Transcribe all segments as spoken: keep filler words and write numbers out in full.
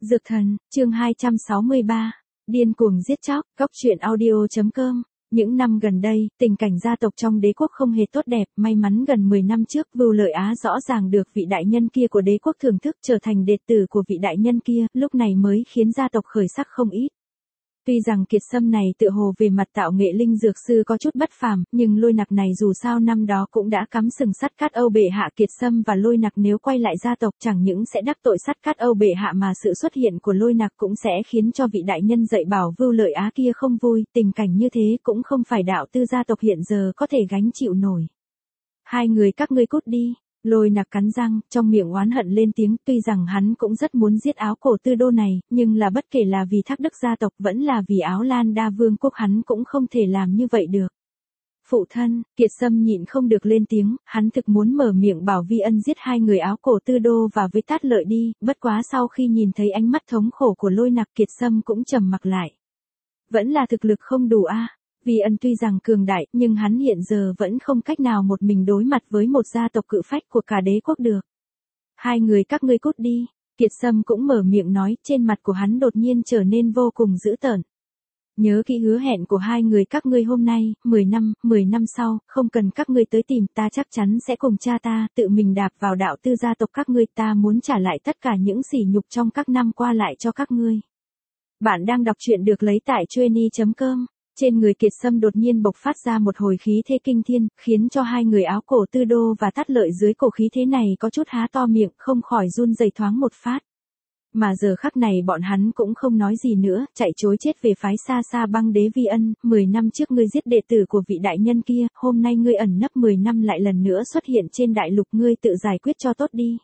Dược thần, chương hai trăm sáu mươi ba, điên cuồng giết chóc, góc truyện audio.com. Những năm gần đây, tình cảnh gia tộc trong đế quốc không hề tốt đẹp, may mắn gần mười năm trước Vưu Lợi Á rõ ràng được vị đại nhân kia của đế quốc thưởng thức trở thành đệ tử của vị đại nhân kia, lúc này mới khiến gia tộc khởi sắc không ít. Tuy rằng Kiệt Sâm này tựa hồ về mặt tạo nghệ linh dược sư có chút bất phàm, nhưng Lôi Nặc này dù sao năm đó cũng đã cắm sừng Sắt Cát Âu bệ hạ. Kiệt Sâm và Lôi Nặc nếu quay lại gia tộc chẳng những sẽ đắc tội Sắt Cát Âu bệ hạ mà sự xuất hiện của Lôi Nặc cũng sẽ khiến cho vị đại nhân dạy bảo Vưu Lợi Á kia không vui, tình cảnh như thế cũng không phải đạo tư gia tộc hiện giờ có thể gánh chịu nổi. Hai người các ngươi cút đi. Lôi Nặc cắn răng, trong miệng oán hận lên tiếng, tuy rằng hắn cũng rất muốn giết Áo Cổ Tư Đô này, nhưng là bất kể là vì Thác Đức gia tộc vẫn là vì Áo Lan Đa Vương quốc hắn cũng không thể làm như vậy được. Phụ thân, Kiệt Sâm nhịn không được lên tiếng, hắn thực muốn mở miệng bảo Vi Ân giết hai người Áo Cổ Tư Đô và với Tát Lợi đi, bất quá sau khi nhìn thấy ánh mắt thống khổ của Lôi Nặc, Kiệt Sâm cũng trầm mặc lại. Vẫn là thực lực không đủ a. À. Vi Ân tuy rằng cường đại, nhưng hắn hiện giờ vẫn không cách nào một mình đối mặt với một gia tộc cự phách của cả đế quốc được. Hai người các ngươi cút đi. Kiệt Sâm cũng mở miệng nói, trên mặt của hắn đột nhiên trở nên vô cùng dữ tợn. Nhớ kỹ hứa hẹn của hai người các ngươi hôm nay, mười năm, mười năm sau, không cần các ngươi tới tìm ta, chắc chắn sẽ cùng cha ta tự mình đạp vào đạo tư gia tộc các ngươi, ta muốn trả lại tất cả những sỉ nhục trong các năm qua lại cho các ngươi. Bạn đang đọc truyện được lấy tại trueni chấm com. Trên người Kiệt Sâm đột nhiên bộc phát ra một hồi khí thế kinh thiên, khiến cho hai người Áo Cổ Tư Đô và Tát Lợi dưới cổ khí thế này có chút há to miệng, không khỏi run rẩy thoáng một phát. Mà giờ khắc này bọn hắn cũng không nói gì nữa, chạy trối chết về phái xa xa Băng Đế Vi Ân. Mười năm trước ngươi giết đệ tử của vị đại nhân kia, hôm nay ngươi ẩn nấp mười năm lại lần nữa xuất hiện trên đại lục, ngươi tự giải quyết cho tốt đi.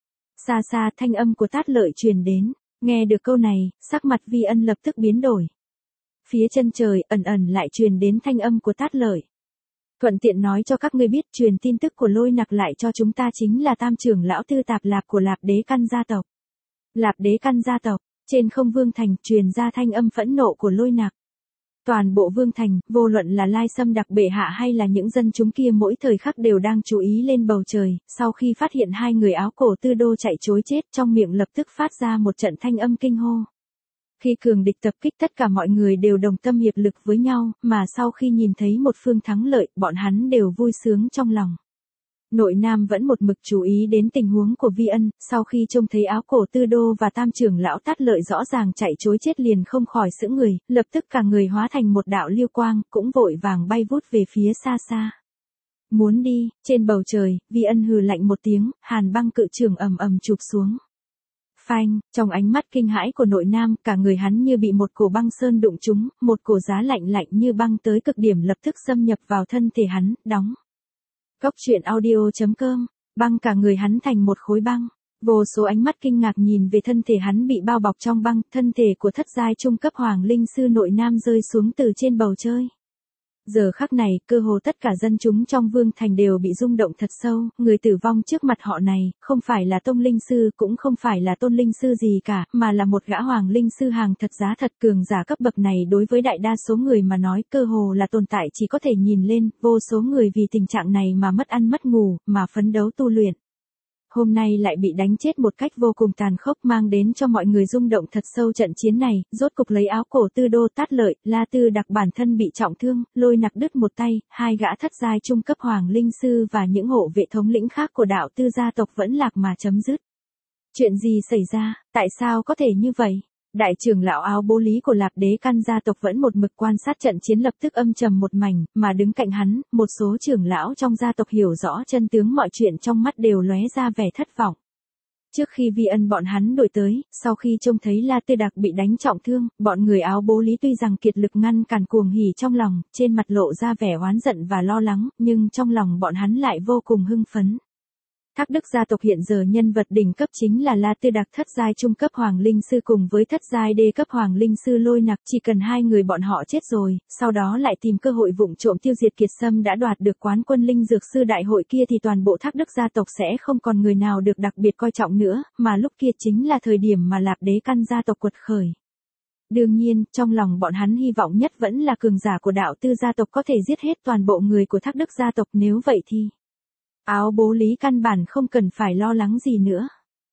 Xa xa thanh âm của Tát Lợi truyền đến, nghe được câu này, sắc mặt Vi Ân lập tức biến đổi. Phía chân trời, ẩn ẩn lại truyền đến thanh âm của Tát Lợi. Thuận tiện nói cho các ngươi biết, truyền tin tức của Lôi Nặc lại cho chúng ta chính là tam trưởng lão Tư Tạp Lạp của Lạp Đế Căn gia tộc. Lạp Đế Căn gia tộc, trên không vương thành, truyền ra thanh âm phẫn nộ của Lôi Nặc. Toàn bộ vương thành, vô luận là Lai Sâm Đặc bệ hạ hay là những dân chúng kia mỗi thời khắc đều đang chú ý lên bầu trời, sau khi phát hiện hai người Áo Cổ Tư Đô chạy trối chết, trong miệng lập tức phát ra một trận thanh âm kinh hô. Khi cường địch tập kích, tất cả mọi người đều đồng tâm hiệp lực với nhau, mà sau khi nhìn thấy một phương thắng lợi, bọn hắn đều vui sướng trong lòng. Nội Nam vẫn một mực chú ý đến tình huống của Vi Ân, sau khi trông thấy Áo Cổ Tư Đô và tam trưởng lão Tát Lợi rõ ràng chạy trối chết liền không khỏi sững người, lập tức cả người hóa thành một đạo liêu quang, cũng vội vàng bay vút về phía xa xa. Muốn đi, trên bầu trời, Vi Ân hừ lạnh một tiếng, hàn băng cự trường ầm ầm chụp xuống. Phanh, trong ánh mắt kinh hãi của Nội Nam, cả người hắn như bị một cổ băng sơn đụng trúng, một cổ giá lạnh lạnh như băng tới cực điểm lập tức xâm nhập vào thân thể hắn, đóng. Góc truyện audio.com, băng cả người hắn thành một khối băng. Vô số ánh mắt kinh ngạc nhìn về thân thể hắn bị bao bọc trong băng, thân thể của thất giai trung cấp hoàng linh sư Nội Nam rơi xuống từ trên bầu trời. Giờ khắc này, cơ hồ tất cả dân chúng trong vương thành đều bị rung động thật sâu, người tử vong trước mặt họ này, không phải là tông linh sư, cũng không phải là tôn linh sư gì cả, mà là một gã hoàng linh sư hàng thật giá thật. Cường giả cấp bậc này đối với đại đa số người mà nói, cơ hồ là tồn tại chỉ có thể nhìn lên, vô số người vì tình trạng này mà mất ăn mất ngủ, mà phấn đấu tu luyện. Hôm nay lại bị đánh chết một cách vô cùng tàn khốc, mang đến cho mọi người rung động thật sâu. Trận chiến này, rốt cục lấy Áo Cổ Tư Đô, Tát Lợi, La Tư Đặc bản thân bị trọng thương, Lôi Nặc đứt một tay, hai gã thất giai trung cấp hoàng linh sư và những hộ vệ thống lĩnh khác của đạo tư gia tộc vẫn lạc mà chấm dứt. Chuyện gì xảy ra, tại sao có thể như vậy? Đại trưởng lão Áo Bố Lý của Lạp Đế Căn gia tộc vẫn một mực quan sát trận chiến, lập tức âm trầm một mảnh, mà đứng cạnh hắn, một số trưởng lão trong gia tộc hiểu rõ chân tướng mọi chuyện, trong mắt đều lóe ra vẻ thất vọng. Trước khi Vi Ân bọn hắn đuổi tới, sau khi trông thấy La Tư Đặc bị đánh trọng thương, bọn người Áo Bố Lý tuy rằng kiệt lực ngăn cản cuồng hỉ trong lòng, trên mặt lộ ra vẻ oán giận và lo lắng, nhưng trong lòng bọn hắn lại vô cùng hưng phấn. Thác Đức gia tộc hiện giờ nhân vật đỉnh cấp chính là La Tư Đặc, thất giai trung cấp hoàng linh sư cùng với thất giai đê cấp hoàng linh sư Lôi Nặc, chỉ cần hai người bọn họ chết rồi, sau đó lại tìm cơ hội vụng trộm tiêu diệt Kiệt Sâm đã đoạt được quán quân linh dược sư đại hội kia, thì toàn bộ Thác Đức gia tộc sẽ không còn người nào được đặc biệt coi trọng nữa, mà lúc kia chính là thời điểm mà Lạp Đế Căn gia tộc quật khởi. Đương nhiên, trong lòng bọn hắn hy vọng nhất vẫn là cường giả của đạo tư gia tộc có thể giết hết toàn bộ người của Thác Đức gia tộc, nếu vậy thì Áo Bố Lý căn bản không cần phải lo lắng gì nữa.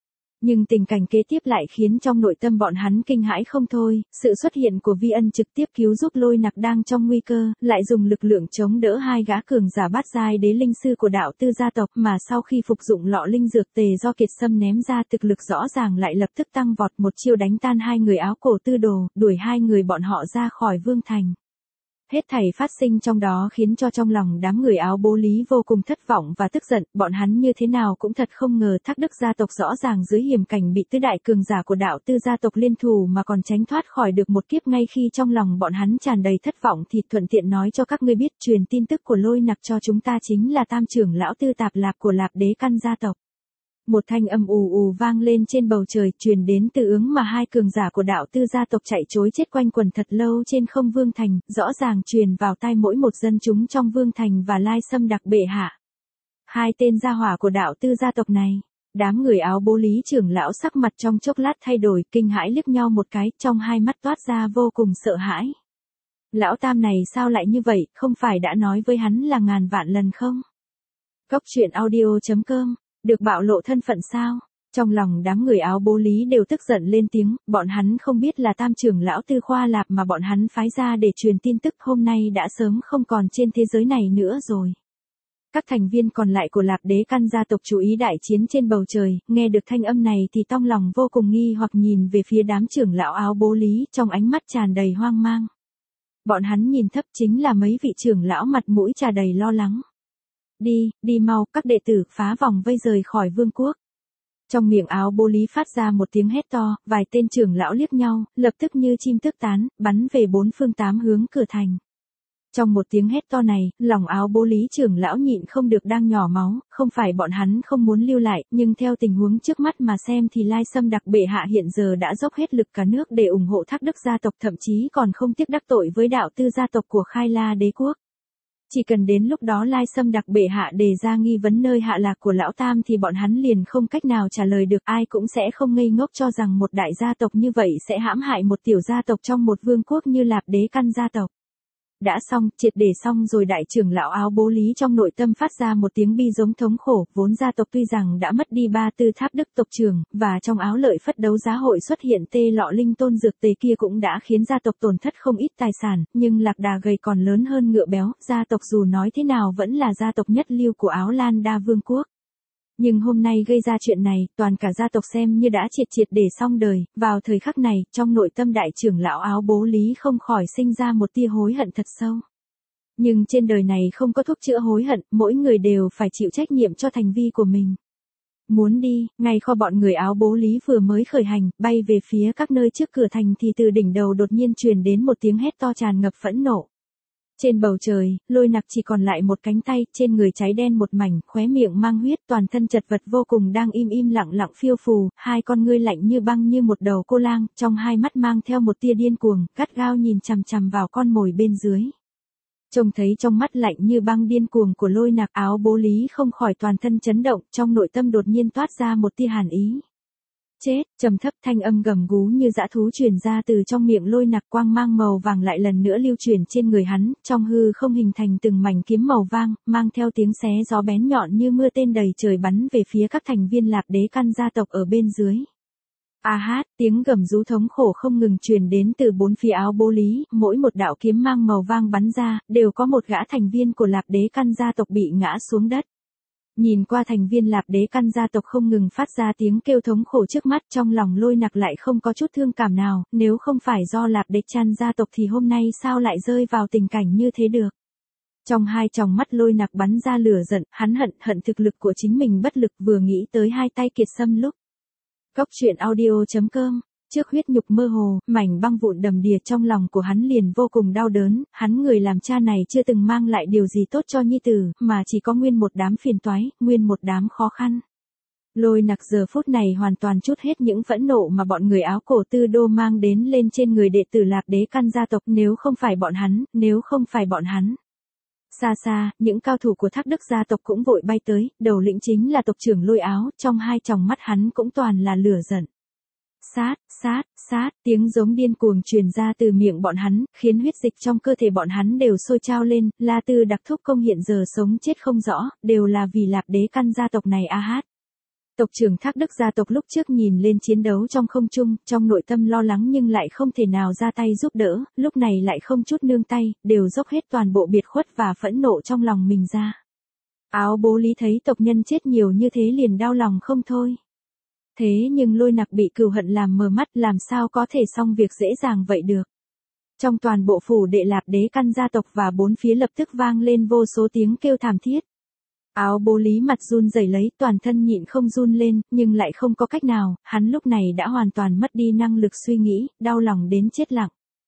Nhưng tình cảnh kế tiếp lại khiến trong nội tâm bọn hắn kinh hãi không thôi, sự xuất hiện của Vi Ân trực tiếp cứu giúp Lôi Nặc đang trong nguy cơ, lại dùng lực lượng chống đỡ hai gã cường giả bát giai đế linh sư của đạo tư gia tộc, mà sau khi phục dụng lọ linh dược tề do Kiệt Sâm ném ra, thực lực rõ ràng lại lập tức tăng vọt, một chiêu đánh tan hai người áo cổ tư đồ, đuổi hai người bọn họ ra khỏi vương thành. Hết thảy phát sinh trong đó khiến cho trong lòng đám người áo bố Lý vô cùng thất vọng và tức giận, bọn hắn như thế nào cũng thật không ngờ Thác Đức gia tộc rõ ràng dưới hiểm cảnh bị tứ đại cường giả của đạo tư gia tộc liên thủ mà còn tránh thoát khỏi được một kiếp. Ngay khi trong lòng bọn hắn tràn đầy thất vọng thì thuận tiện nói cho các ngươi biết, truyền tin tức của Lôi Nặc cho chúng ta chính là tam trưởng lão Tư Tạp Lạp của Lạp Đế Căn gia tộc. Một thanh âm ù ù vang lên trên bầu trời, truyền đến từ hướng mà hai cường giả của đạo tư gia tộc chạy trối chết quanh quần thật lâu trên không vương thành, rõ ràng truyền vào tai mỗi một dân chúng trong vương thành và Lai Sâm Đặc bệ hạ. Hai tên gia hỏa của đạo tư gia tộc này, đám người áo bố Lý trưởng lão sắc mặt trong chốc lát thay đổi, kinh hãi liếc nhau một cái, trong hai mắt toát ra vô cùng sợ hãi. Lão tam này sao lại như vậy, không phải đã nói với hắn là ngàn vạn lần không? Cốc truyện audio chấm com. Được bạo lộ thân phận sao? Trong lòng đám người áo bố Lý đều tức giận lên tiếng, bọn hắn không biết là tam trưởng lão Tư Khoa Lạp mà bọn hắn phái ra để truyền tin tức hôm nay đã sớm không còn trên thế giới này nữa rồi. Các thành viên còn lại của Lạp Đế Căn gia tộc chú ý đại chiến trên bầu trời, nghe được thanh âm này thì trong lòng vô cùng nghi hoặc nhìn về phía đám trưởng lão áo bố Lý, trong ánh mắt tràn đầy hoang mang. Bọn hắn nhìn thấp chính là mấy vị trưởng lão mặt mũi trà đầy lo lắng. Đi, đi mau, các đệ tử phá vòng vây rời khỏi vương quốc. Trong miệng áo bố Lý phát ra một tiếng hét to, vài tên trưởng lão liếc nhau, lập tức như chim tước tán, bắn về bốn phương tám hướng cửa thành. Trong một tiếng hét to này, lòng áo bố Lý trưởng lão nhịn không được đang nhỏ máu, không phải bọn hắn không muốn lưu lại, nhưng theo tình huống trước mắt mà xem thì Lai Sâm Đặc bệ hạ hiện giờ đã dốc hết lực cả nước để ủng hộ Thác Đức gia tộc, thậm chí còn không tiếc đắc tội với đạo tư gia tộc của Khai La đế quốc. Chỉ cần đến lúc đó Lai Sâm Đặc bệ hạ đề ra nghi vấn nơi hạ lạc của lão tam thì bọn hắn liền không cách nào trả lời được, ai cũng sẽ không ngây ngốc cho rằng một đại gia tộc như vậy sẽ hãm hại một tiểu gia tộc trong một vương quốc như Lạp Đế Căn gia tộc. Đã xong, triệt để xong rồi. Đại trưởng lão áo bố Lý trong nội tâm phát ra một tiếng bi giống thống khổ, vốn gia tộc tuy rằng đã mất đi ba tư Tháp Đức tộc trưởng, và trong áo lợi phất đấu giá hội xuất hiện tê lọ linh tôn dược tề kia cũng đã khiến gia tộc tổn thất không ít tài sản, nhưng lạc đà gầy còn lớn hơn ngựa béo, gia tộc dù nói thế nào vẫn là gia tộc nhất lưu của Áo Lan Đa vương quốc. Nhưng hôm nay gây ra chuyện này, toàn cả gia tộc xem như đã triệt triệt để xong đời. Vào thời khắc này, trong nội tâm đại trưởng lão áo bố Lý không khỏi sinh ra một tia hối hận thật sâu. Nhưng trên đời này không có thuốc chữa hối hận, mỗi người đều phải chịu trách nhiệm cho hành vi của mình. Muốn đi, ngay kho bọn người áo bố Lý vừa mới khởi hành, bay về phía các nơi trước cửa thành thì từ đỉnh đầu đột nhiên truyền đến một tiếng hét to tràn ngập phẫn nộ. Trên bầu trời, Lôi Nặc chỉ còn lại một cánh tay, trên người cháy đen một mảnh, khóe miệng mang huyết, toàn thân chật vật vô cùng đang im im lặng lặng phiêu phù, hai con ngươi lạnh như băng như một đầu cô lang, trong hai mắt mang theo một tia điên cuồng, gắt gao nhìn chằm chằm vào con mồi bên dưới. Trông thấy trong mắt lạnh như băng điên cuồng của Lôi Nặc, áo bố Lý không khỏi toàn thân chấn động, trong nội tâm đột nhiên toát ra một tia hàn ý. Chết, trầm thấp thanh âm gầm gú như dã thú truyền ra từ trong miệng Lôi Nặc, quang mang màu vàng lại lần nữa lưu truyền trên người hắn, trong hư không hình thành từng mảnh kiếm màu vàng, mang theo tiếng xé gió bén nhọn như mưa tên đầy trời bắn về phía các thành viên Lạp Đế Căn gia tộc ở bên dưới. A hát, tiếng gầm rú thống khổ không ngừng truyền đến từ bốn phía áo bố Lý, mỗi một đạo kiếm mang màu vàng bắn ra, đều có một gã thành viên của Lạp Đế Căn gia tộc bị ngã xuống đất. Nhìn qua thành viên Lạp Đế Căn gia tộc không ngừng phát ra tiếng kêu thống khổ trước mắt, trong lòng Lôi Nặc lại không có chút thương cảm nào, nếu không phải do Lạp Đế Căn gia tộc thì hôm nay sao lại rơi vào tình cảnh như thế được. Trong hai tròng mắt Lôi Nặc bắn ra lửa giận, hắn hận hận thực lực của chính mình bất lực, vừa nghĩ tới hai tay Kiệt Sâm lúc. Cốc truyện audio chấm com. Trước huyết nhục mơ hồ, mảnh băng vụn đầm đìa trong lòng của hắn liền vô cùng đau đớn, hắn người làm cha này chưa từng mang lại điều gì tốt cho nhi tử, mà chỉ có nguyên một đám phiền toái, nguyên một đám khó khăn. Lôi Nặc giờ phút này hoàn toàn trút hết những phẫn nộ mà bọn người áo cổ tư đô mang đến lên trên người đệ tử Lạp Đế Căn gia tộc, nếu không phải bọn hắn, nếu không phải bọn hắn. Xa xa, những cao thủ của Thác Đức gia tộc cũng vội bay tới, đầu lĩnh chính là tộc trưởng Lôi Áo, trong hai tròng mắt hắn cũng toàn là lửa giận. Sát, sát, sát, tiếng giống điên cuồng truyền ra từ miệng bọn hắn, khiến huyết dịch trong cơ thể bọn hắn đều sôi trao lên, La Tư Đặc thúc công hiện giờ sống chết không rõ, đều là vì Lạp Đế Căn gia tộc này a hát. Tộc trưởng Thác Đức gia tộc lúc trước nhìn lên chiến đấu trong không trung, trong nội tâm lo lắng nhưng lại không thể nào ra tay giúp đỡ, lúc này lại không chút nương tay, đều dốc hết toàn bộ biệt khuất và phẫn nộ trong lòng mình ra. Áo bố Lý thấy tộc nhân chết nhiều như thế liền đau lòng không thôi. Thế nhưng Lôi Nặc bị cừu hận làm mờ mắt, làm sao có thể xong việc dễ dàng vậy được. Trong toàn bộ phủ đệ Lạp Đế Căn gia tộc và bốn phía lập tức vang lên vô số tiếng kêu thảm thiết. Áo bố Lý mặt run rẩy lấy, toàn thân nhịn không run lên, nhưng lại không có cách nào, hắn lúc này đã hoàn toàn mất đi năng lực suy nghĩ, đau lòng đến chết lặng.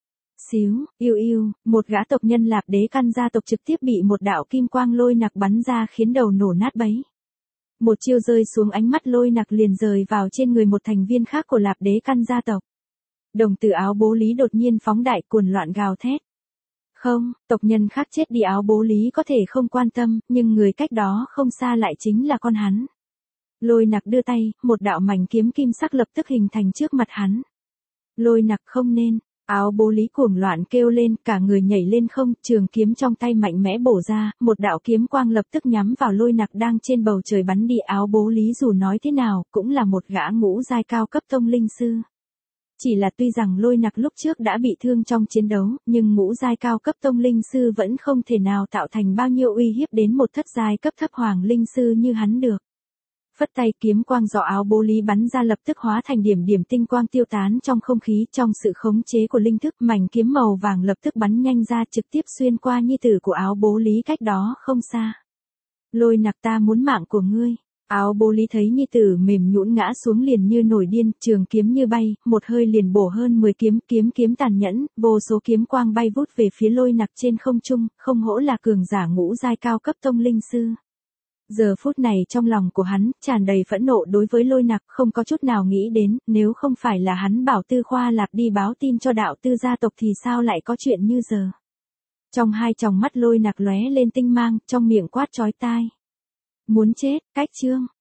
Xíu, yêu yêu, một gã tộc nhân Lạp Đế Căn gia tộc trực tiếp bị một đạo kim quang Lôi Nặc bắn ra khiến đầu nổ nát bấy. Một chiêu rơi xuống, ánh mắt Lôi Nặc liền rời vào trên người một thành viên khác của Lạp Đế Căn gia tộc. Đồng tử áo bố Lý đột nhiên phóng đại, cuồng loạn gào thét. Không, tộc nhân khác chết đi áo bố Lý có thể không quan tâm, nhưng người cách đó không xa lại chính là con hắn. Lôi Nặc đưa tay, một đạo mảnh kiếm kim sắc lập tức hình thành trước mặt hắn. Lôi Nặc không nên, áo bố Lý cuồng loạn kêu lên, cả người nhảy lên không, trường kiếm trong tay mạnh mẽ bổ ra, một đạo kiếm quang lập tức nhắm vào Lôi Nặc đang trên bầu trời bắn đi. Áo bố Lý dù nói thế nào, cũng là một gã ngũ giai cao cấp tông linh sư. Chỉ là tuy rằng Lôi Nặc lúc trước đã bị thương trong chiến đấu, nhưng ngũ giai cao cấp tông linh sư vẫn không thể nào tạo thành bao nhiêu uy hiếp đến một thất giai cấp thấp hoàng linh sư như hắn được. Phất tay, kiếm quang do áo bố Lý bắn ra lập tức hóa thành điểm điểm tinh quang tiêu tán trong không khí, trong sự khống chế của linh thức, mảnh kiếm màu vàng lập tức bắn nhanh ra trực tiếp xuyên qua nhi tử của áo bố Lý cách đó không xa. Lôi Nặc, ta muốn mạng của ngươi. Áo bố Lý thấy nhi tử mềm nhũn ngã xuống liền như nổi điên, trường kiếm như bay, một hơi liền bổ hơn mười kiếm, kiếm kiếm tàn nhẫn, vô số kiếm quang bay vút về phía Lôi Nặc trên không trung, không hổ là cường giả ngũ giai cao cấp tông linh sư. Giờ phút này trong lòng của hắn, tràn đầy phẫn nộ đối với Lôi Nặc, không có chút nào nghĩ đến, nếu không phải là hắn bảo Tư Khoa Lạp đi báo tin cho đạo Tư gia tộc thì sao lại có chuyện như giờ. Trong hai tròng mắt Lôi Nặc lóe lên tinh mang, trong miệng quát chói tai. Muốn chết, cách chương.